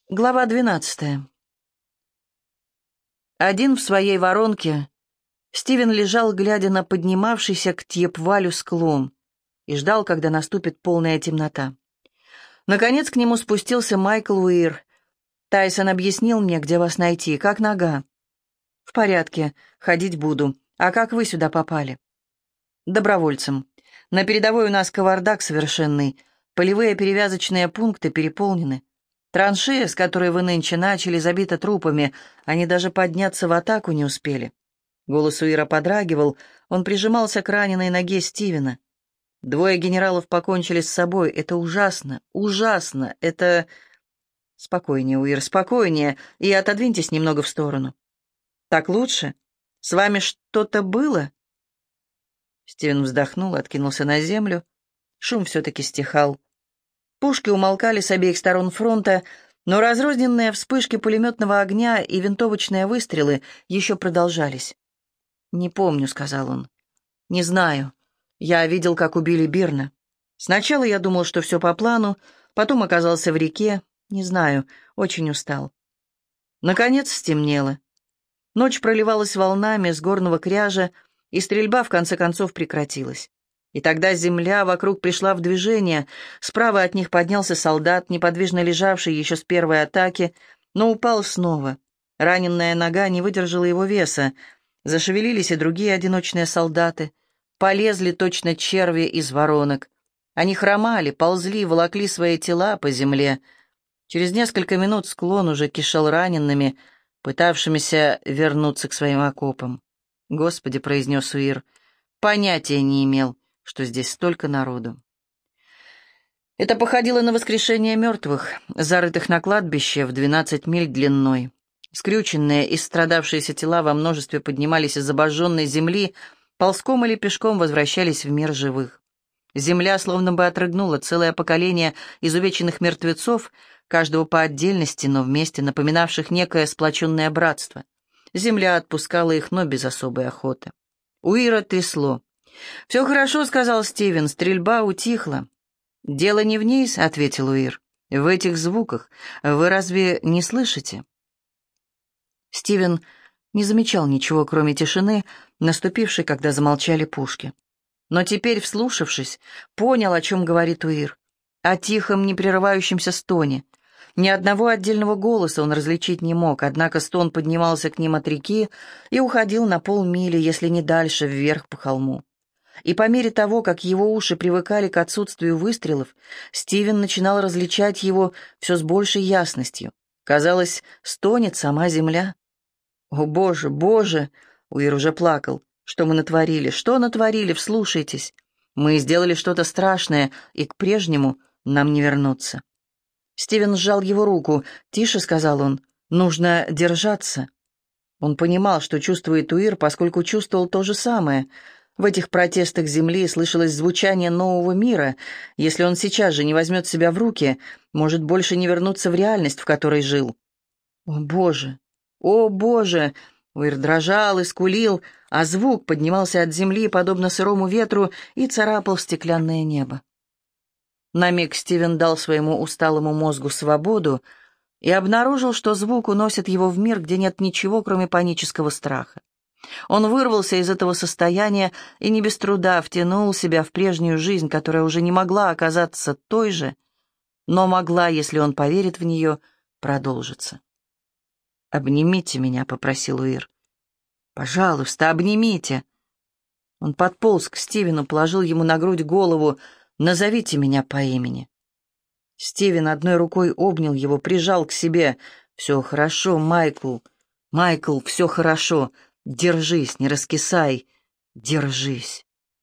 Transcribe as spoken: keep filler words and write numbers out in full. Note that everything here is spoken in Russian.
Глава двенадцатая. Один в своей воронке, Стивен лежал, глядя на поднимавшийся к Тьепвалю склон, и ждал, когда наступит полная темнота. Наконец к нему спустился Майкл Уир. «Тайсон объяснил мне, где вас найти. Как нога?» «В порядке. Ходить буду. А как вы сюда попали?» «Добровольцем. На передовой у нас кавардак совершенный. Полевые перевязочные пункты переполнены. Траншея, с которой вы нынче начали, забита трупами. Они даже подняться в атаку не успели». Голос Уира подрагивал. Он прижимался к раненой ноге Стивена. «Двое генералов покончили с собой. Это ужасно, ужасно. Это...» «Спокойнее, Уир, спокойнее. И отодвиньтесь немного в сторону». «Так лучше? С вами что-то было?» Стивен вздохнул, откинулся на землю. Шум все-таки стихал. Пушки умолкали с обеих сторон фронта, но разрозненные вспышки пулеметного огня и винтовочные выстрелы еще продолжались. «Не помню», — сказал он. «Не знаю. Я видел, как убили Бирна. Сначала я думал, что все по плану, потом оказался в реке. Не знаю, очень устал». Наконец стемнело. Ночь проливалась волнами с горного кряжа, и стрельба в конце концов прекратилась. И тогда земля вокруг пришла в движение. Справа от них поднялся солдат, неподвижно лежавший еще с первой атаки, но упал снова. Раненная нога не выдержала его веса. Зашевелились и другие одиночные солдаты. Полезли точно черви из воронок. Они хромали, ползли, волокли свои тела по земле. Через несколько минут склон уже кишел ранеными, пытавшимися вернуться к своим окопам. «Господи», — произнес Уир, — «понятия не имел, что здесь столько народу». Это походило на воскрешение мертвых, зарытых на кладбище в двенадцать миль длиной. Скрюченные и страдавшиеся тела во множестве поднимались из обожженной земли, ползком или пешком возвращались в мир живых. Земля словно бы отрыгнула целое поколение изувеченных мертвецов, каждого по отдельности, но вместе напоминавших некое сплоченное братство. Земля отпускала их, но без особой охоты. Уира трясло. «Все хорошо», — сказал Стивен, — «стрельба утихла». «Дело не в ней», — ответил Уир. «В этих звуках. Вы разве не слышите?» Стивен не замечал ничего, кроме тишины, наступившей, когда замолчали пушки. Но теперь, вслушавшись, понял, о чем говорит Уир. О тихом, непрерывающемся стоне. Ни одного отдельного голоса он различить не мог, однако стон поднимался к ним от реки и уходил на полмили, если не дальше, вверх по холму. И по мере того, как его уши привыкали к отсутствию выстрелов, Стивен начинал различать его все с большей ясностью. Казалось, стонет сама земля. «О, Боже, Боже!» — Уир уже плакал. «Что мы натворили? Что натворили? Вслушайтесь! Мы сделали что-то страшное, и к прежнему нам не вернуться». Стивен сжал его руку. «Тише», — сказал он, — «нужно держаться». Он понимал, что чувствует Уир, поскольку чувствовал то же самое. В этих протестах земли слышалось звучание нового мира. Если он сейчас же не возьмет себя в руки, может больше не вернуться в реальность, в которой жил. «О, Боже! О, Боже!» Уир дрожал и скулил, а звук поднимался от земли, подобно сырому ветру, и царапал стеклянное небо. На миг Стивен дал своему усталому мозгу свободу и обнаружил, что звук уносит его в мир, где нет ничего, кроме панического страха. Он вырвался из этого состояния и не без труда втянул себя в прежнюю жизнь, которая уже не могла оказаться той же, но могла, если он поверит в нее, продолжиться. «Обнимите меня», — попросил Уир. «Пожалуйста, обнимите». Он подполз к Стивену, положил ему на грудь голову. «Назовите меня по имени». Стивен одной рукой обнял его, прижал к себе. «Все хорошо, Майкл. Майкл, все хорошо. Держись, не раскисай. Держись».